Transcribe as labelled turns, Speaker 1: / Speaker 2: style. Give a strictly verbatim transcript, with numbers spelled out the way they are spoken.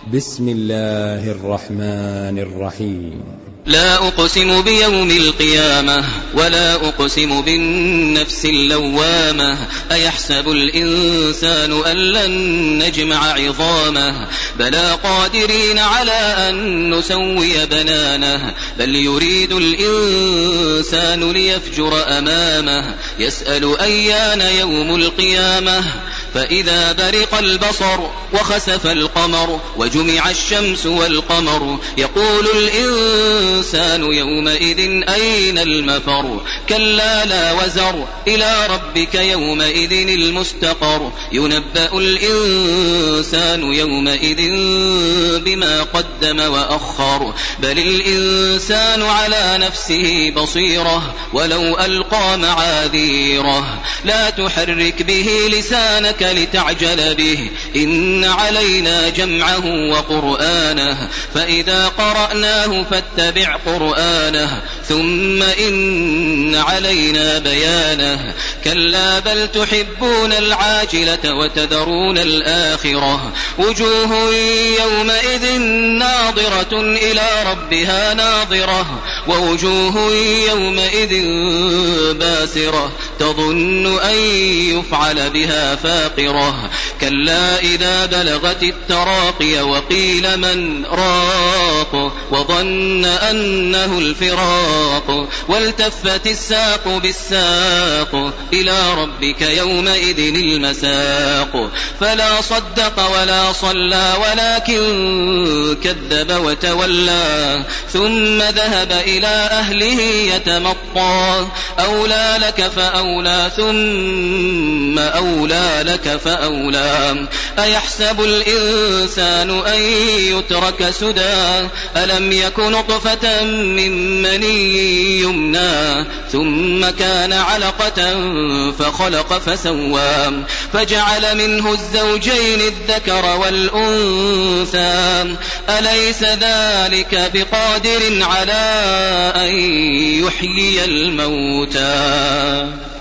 Speaker 1: بسم الله الرحمن الرحيم.
Speaker 2: لا أقسم بيوم القيامة ولا أقسم بالنفس اللوامة أيحسب الإنسان أن لن نجمع عظامه بلى قادرين على أن نسوي بنانه بل يريد الإنسان ليفجر أمامه يسأل أيان يوم القيامة فإذا برق البصر وخسف القمر وجمع الشمس والقمر يقول الإنسان يومئذ أين المفر كلا لا وزر إلى ربك يومئذ المستقر ينبأ الإنسان يومئذ بما قدم وأخر بل الإنسان على نفسه بصيرة ولو ألقى معاذيره لا تحرك به لسانك لتعجل به إن علينا جمعه وقرآنه فإذا قرأناه فاتبع قرآنه ثم إن علينا بيانه كلا بل تحبون العاجلة وتذرون الآخرة وجوه يومئذ ناظرة إلى ربها ناظرة ووجوه يومئذ باسرة تظن أن يفعل بها فاقرة كلا إذا بلغت التراقي وقيل من راق وظن أنه الفراق والتفت الساق بالساق إلى ربك يومئذ المساق فلا صدق ولا صلى ولكن كذب وتولى ثم ذهب إلى أهله يتمطى أولى لك فأولى ثم أولى لك فأولى أيحسب الإنسان أن يترك سدى ألم يك نطفة من مني يمنى ثم كان علقة فخلق فسوى فجعل منه الزوجين الذكر والأنثى أليس ذلك بقادر على أن يحيي الموتى